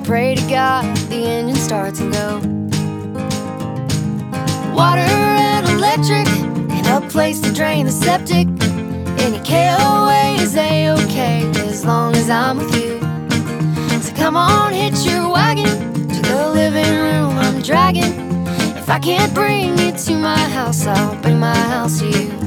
pray to God the engine starts and go. Water and electric, and a place to drain the septic. Any KOA is A-okay as long as I'm with you. So come on, hitch your wagon to the living room I'm dragging. If I can't bring you to my house, I'll bring my house to you.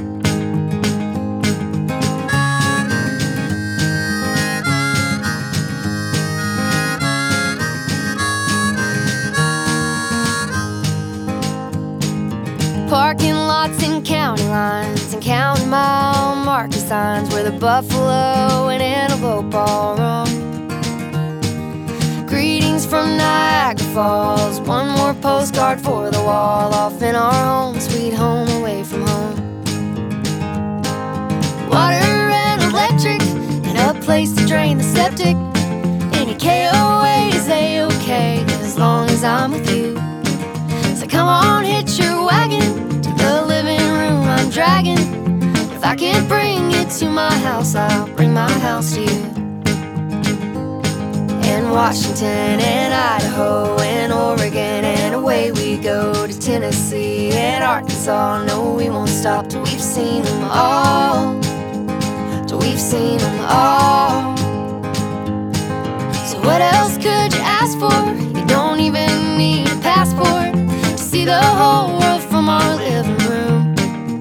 Parking lots and county lines and counting mile marker signs where the buffalo and antelope all roam. Greetings from Niagara Falls, one more postcard for the wall, off in our home, sweet home away from home. Water and electric, and a place to drain the septic. Any KOA is A-okay as long as I'm with you. So come on, hitch your wagon to the living room I'm dragging. If I can't bring you to my house, I'll bring my house to you. In Washington and Idaho and Oregon, and away we go to Tennessee and Arkansas. No, we won't stop till we've seen them all, till we've seen them all. So what else could you ask for? You don't even need a passport to see the whole world from our living room.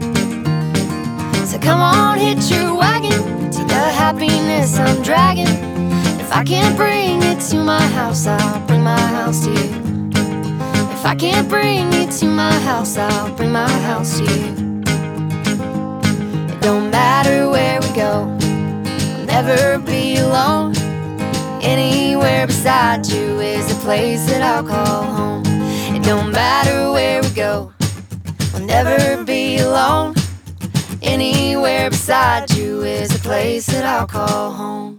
So come on, hitch your wagon to the happiness I'm dragging. If I can't bring you to my house, I'll bring my house to you. If I can't bring you to my house, I'll bring my house to you. It don't matter where we go, I'll never be alone. Anywhere beside you is a place that I'll call home. It don't matter where we go, I'll never be alone. Anywhere beside you is a place that I'll call home.